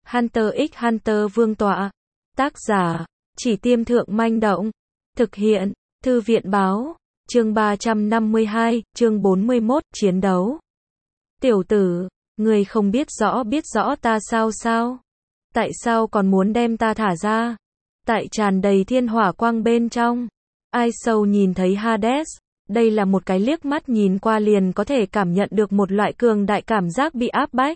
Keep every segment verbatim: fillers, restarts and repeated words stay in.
Hunter x Hunter Vương tọa. Tác giả, Chỉ Tiêm Thượng Manh Động. Thực hiện, Thư viện báo. Chương ba trăm năm mươi hai, chương bốn mươi mốt, chiến đấu. Tiểu tử, người không biết rõ biết rõ ta sao sao? Tại sao còn muốn đem ta thả ra? Tại tràn đầy thiên hỏa quang bên trong. Ai sâu nhìn thấy Hades, đây là một cái liếc mắt nhìn qua liền có thể cảm nhận được một loại cường đại cảm giác bị áp bách.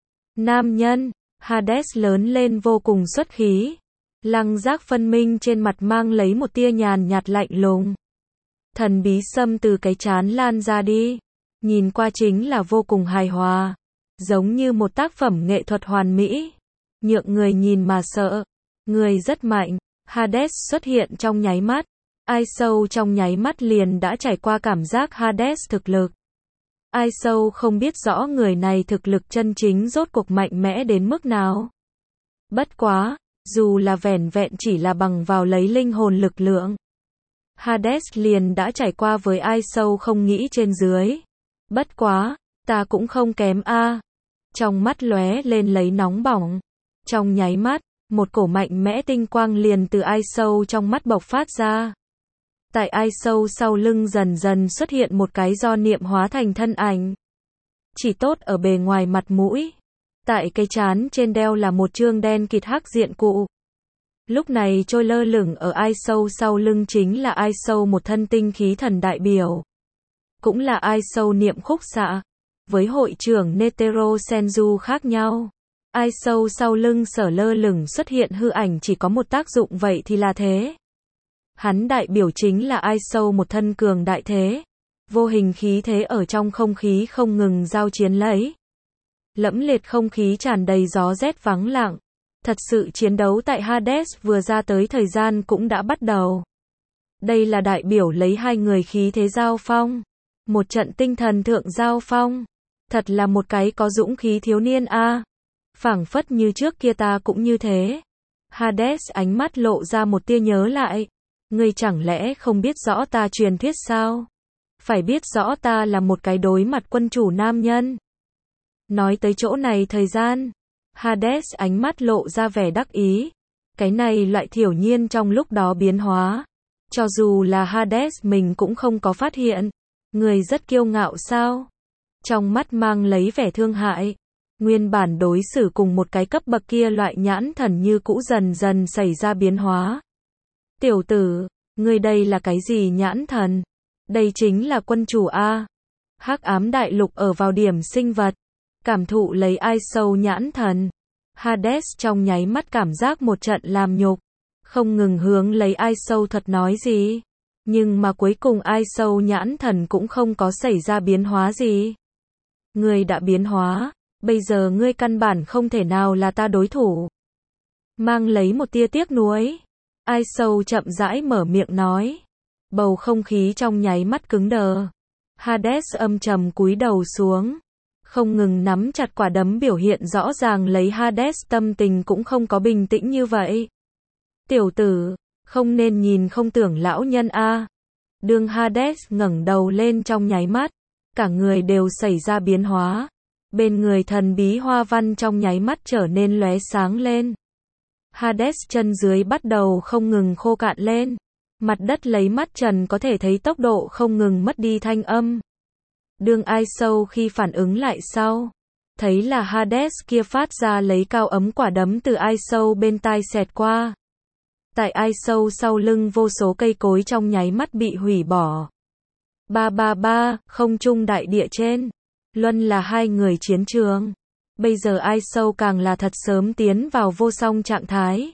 Nam nhân, Hades lớn lên vô cùng xuất khí. Lăng giác phân minh trên mặt mang lấy một tia nhàn nhạt lạnh lùng. Thần bí xâm từ cái trán lan ra đi. Nhìn qua chính là vô cùng hài hòa. Giống như một tác phẩm nghệ thuật hoàn mỹ. Nhượng người nhìn mà sợ. Người rất mạnh. Hades xuất hiện trong nháy mắt. Ai sâu trong nháy mắt liền đã trải qua cảm giác Hades thực lực. Ai sâu không biết rõ người này thực lực chân chính rốt cuộc mạnh mẽ đến mức nào. Bất quá, dù là vẻn vẹn chỉ là bằng vào lấy linh hồn lực lượng. Hades liền đã trải qua với ai sâu không nghĩ trên dưới. Bất quá, ta cũng không kém a. Trong mắt lóe lên lấy nóng bỏng. Trong nháy mắt, một cổ mạnh mẽ tinh quang liền từ ai sâu trong mắt bộc phát ra. Tại ai sâu sau lưng dần dần xuất hiện một cái do niệm hóa thành thân ảnh. Chỉ tốt ở bề ngoài mặt mũi. Tại cái trán trên đeo là một chương đen kịt hắc diện cụ. Lúc này trôi lơ lửng ở ai sâu sau lưng chính là ai sâu một thân tinh khí thần đại biểu. Cũng là ai sâu niệm khúc xạ. Với hội trưởng Netero Senju khác nhau. Ai sâu sau lưng sở lơ lửng xuất hiện hư ảnh chỉ có một tác dụng vậy thì là thế. Hắn đại biểu chính là ai sâu một thân cường đại thế. Vô hình khí thế ở trong không khí không ngừng giao chiến lấy. Lẫm liệt không khí tràn đầy gió rét vắng lặng. Thật sự chiến đấu tại Hades vừa ra tới thời gian cũng đã bắt đầu. Đây là đại biểu lấy hai người khí thế giao phong. Một trận tinh thần thượng giao phong. Thật là một cái có dũng khí thiếu niên a. À. Phảng phất như trước kia ta cũng như thế. Hades ánh mắt lộ ra một tia nhớ lại. Ngươi chẳng lẽ không biết rõ ta truyền thuyết sao? Phải biết rõ ta là một cái đối mặt quân chủ nam nhân. Nói tới chỗ này thời gian. Hades ánh mắt lộ ra vẻ đắc ý. Cái này loại thiểu nhiên trong lúc đó biến hóa. Cho dù là Hades mình cũng không có phát hiện. Người rất kiêu ngạo sao? Trong mắt mang lấy vẻ thương hại. Nguyên bản đối xử cùng một cái cấp bậc kia loại nhãn thần như cũ dần dần xảy ra biến hóa. Tiểu tử, ngươi đây là cái gì nhãn thần? Đây chính là quân chủ A. Hắc ám đại lục ở vào điểm sinh vật. Cảm thụ lấy ai sâu nhãn thần. Hades trong nháy mắt cảm giác một trận làm nhục. Không ngừng hướng lấy ai sâu thật nói gì. Nhưng mà cuối cùng ai sâu nhãn thần cũng không có xảy ra biến hóa gì. Ngươi đã biến hóa. Bây giờ ngươi căn bản không thể nào là ta đối thủ. Mang lấy một tia tiếc nuối. Ai sâu chậm rãi mở miệng nói. Bầu không khí trong nháy mắt cứng đờ. Hades âm trầm cúi đầu xuống. Không ngừng nắm chặt quả đấm biểu hiện rõ ràng lấy Hades tâm tình cũng không có bình tĩnh như vậy. Tiểu tử, không nên nhìn không tưởng lão nhân a. Đương Hades ngẩng đầu lên trong nháy mắt. Cả người đều xảy ra biến hóa. Bên người thần bí hoa văn trong nháy mắt trở nên lóe sáng lên. Hades chân dưới bắt đầu không ngừng khô cạn lên. Mặt đất lấy mắt trần có thể thấy tốc độ không ngừng mất đi thanh âm. Đương ai sâu khi phản ứng lại sau. Thấy là Hades kia phát ra lấy cao ấm quả đấm từ ai sâu bên tai xẹt qua. Tại ai sâu sau lưng vô số cây cối trong nháy mắt bị hủy bỏ. Ba ba ba, không trung đại địa trên. Luân là hai người chiến trường. Bây giờ ai sâu càng là thật sớm tiến vào vô song trạng thái.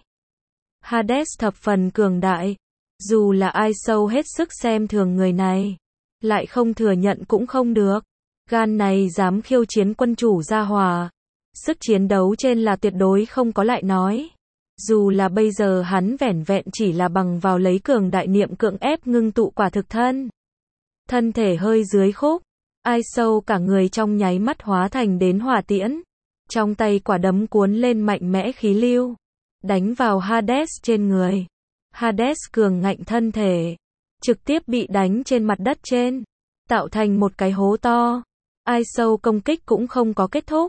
Hades thập phần cường đại. Dù là ai sâu hết sức xem thường người này. Lại không thừa nhận cũng không được. Gan này dám khiêu chiến quân chủ gia hòa. Sức chiến đấu trên là tuyệt đối không có lại nói. Dù là bây giờ hắn vẻn vẹn chỉ là bằng vào lấy cường đại niệm cưỡng ép ngưng tụ quả thực thân. Thân thể hơi dưới khúc. Ai sâu cả người trong nháy mắt hóa thành đến hỏa tiễn. Trong tay quả đấm cuốn lên mạnh mẽ khí lưu. Đánh vào Hades trên người. Hades cường ngạnh thân thể. Trực tiếp bị đánh trên mặt đất trên. Tạo thành một cái hố to. Ai sâu công kích cũng không có kết thúc.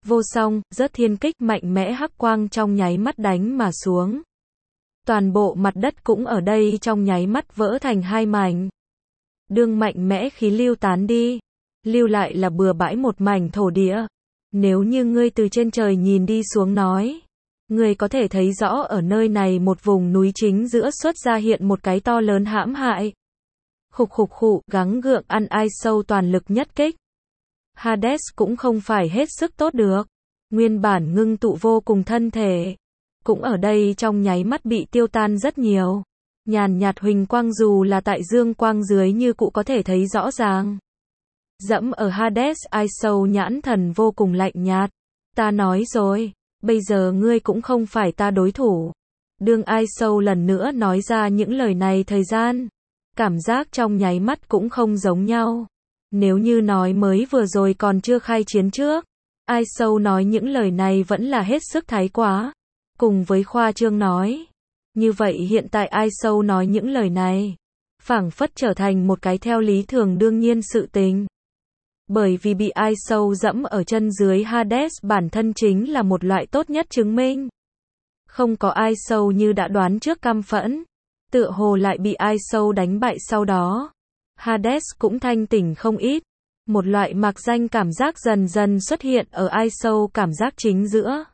Vô song, rất thiên kích mạnh mẽ hắc quang trong nháy mắt đánh mà xuống. Toàn bộ mặt đất cũng ở đây trong nháy mắt vỡ thành hai mảnh. Đương mạnh mẽ khí lưu tán đi, lưu lại là bừa bãi một mảnh thổ địa. Nếu như ngươi từ trên trời nhìn đi xuống nói, ngươi có thể thấy rõ ở nơi này một vùng núi chính giữa xuất ra hiện một cái to lớn hãm hại. Khục khục khụ, gắng gượng ăn ai sâu toàn lực nhất kích. Hades cũng không phải hết sức tốt được. Nguyên bản ngưng tụ vô cùng thân thể, cũng ở đây trong nháy mắt bị tiêu tan rất nhiều. Nhàn nhạt huỳnh quang dù là tại dương quang dưới như cụ có thể thấy rõ ràng. Dẫm ở Hades, ai sâu nhãn thần vô cùng lạnh nhạt. Ta nói rồi, bây giờ ngươi cũng không phải ta đối thủ. Đương ai sâu lần nữa nói ra những lời này thời gian, cảm giác trong nháy mắt cũng không giống nhau. Nếu như nói mới vừa rồi còn chưa khai chiến trước, ai sâu nói những lời này vẫn là hết sức thái quá. Cùng với khoa trương nói. Như vậy hiện tại ai sâu nói những lời này, phảng phất trở thành một cái theo lý thường đương nhiên sự tình. Bởi vì bị ai sâu dẫm ở chân dưới Hades bản thân chính là một loại tốt nhất chứng minh. Không có ai sâu như đã đoán trước căm phẫn, tựa hồ lại bị ai sâu đánh bại sau đó. Hades cũng thanh tỉnh không ít. Một loại mạc danh cảm giác dần dần xuất hiện ở ai sâu cảm giác chính giữa.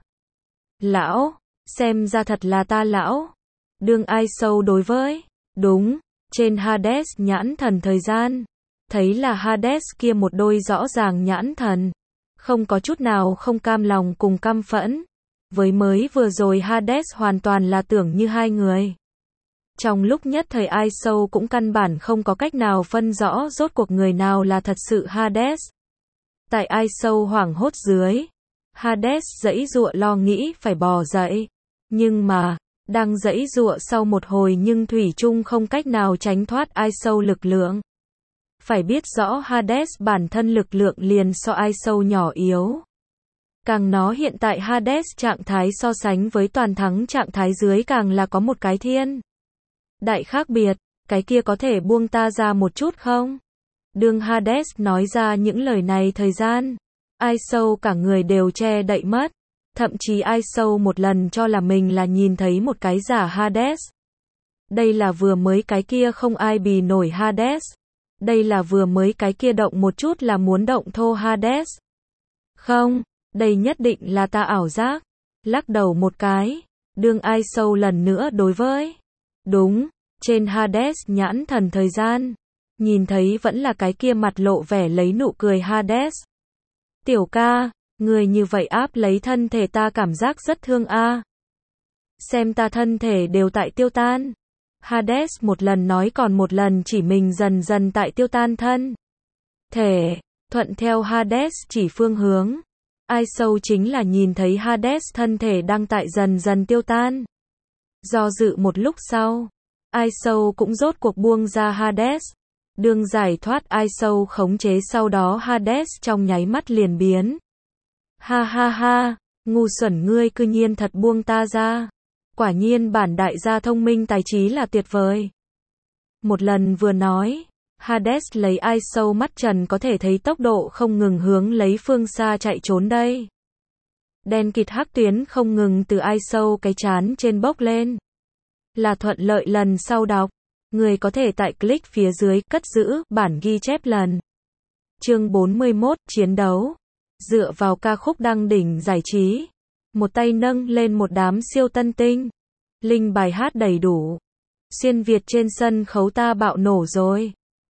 Lão, xem ra thật là ta lão. Đương ai sâu đối với, đúng, trên Hades nhãn thần thời gian. Thấy là Hades kia một đôi rõ ràng nhãn thần. Không có chút nào không cam lòng cùng căm phẫn. Với mới vừa rồi Hades hoàn toàn là tưởng như hai người. Trong lúc nhất thời ai sâu cũng căn bản không có cách nào phân rõ rốt cuộc người nào là thật sự Hades. Tại ai sâu hoảng hốt dưới, Hades giãy giụa lo nghĩ phải bò dậy. Nhưng mà, đang giãy giụa sau một hồi nhưng thủy chung không cách nào tránh thoát ai sâu lực lượng. Phải biết rõ Hades bản thân lực lượng liền so ai sâu nhỏ yếu. Càng nó hiện tại Hades trạng thái so sánh với toàn thắng trạng thái dưới càng là có một cái thiên đại khác biệt, cái kia có thể buông ta ra một chút không? Đương Hades nói ra những lời này thời gian, ai sâu cả người đều che đậy mất. Thậm chí ai sâu một lần cho là mình là nhìn thấy một cái giả Hades. Đây là vừa mới cái kia không ai bì nổi Hades. Đây là vừa mới cái kia động một chút là muốn động thô Hades. Không, đây nhất định là ta ảo giác. Lắc đầu một cái, đương ai sâu lần nữa đối với. Đúng, trên Hades nhãn thần thời gian, nhìn thấy vẫn là cái kia mặt lộ vẻ lấy nụ cười Hades. Tiểu ca, người như vậy áp lấy thân thể ta cảm giác rất thương a. Xem ta thân thể đều tại tiêu tan. Hades một lần nói còn một lần chỉ mình dần dần tại tiêu tan thân thể, thuận theo Hades chỉ phương hướng. Ai sâu chính là nhìn thấy Hades thân thể đang tại dần dần tiêu tan. Do dự một lúc sau, ai sâu cũng rốt cuộc buông ra Hades. Đương giải thoát ai sâu khống chế sau đó Hades trong nháy mắt liền biến. Ha ha ha, ngu xuẩn ngươi cư nhiên thật buông ta ra. Quả nhiên bản đại gia thông minh tài trí là tuyệt vời. Một lần vừa nói, Hades lấy ai sâu mắt trần có thể thấy tốc độ không ngừng hướng lấy phương xa chạy trốn đây. Đen kịt hắc tuyến không ngừng từ ai sâu cái chán trên bốc lên. Là thuận lợi lần sau đọc. Người có thể tại click phía dưới cất giữ bản ghi chép lần. Chương bốn mươi mốt, chiến đấu. Dựa vào ca khúc đăng đỉnh giải trí. Một tay nâng lên một đám siêu tân tinh. Linh bài hát đầy đủ. Xuyên Việt trên sân khấu ta bạo nổ rồi.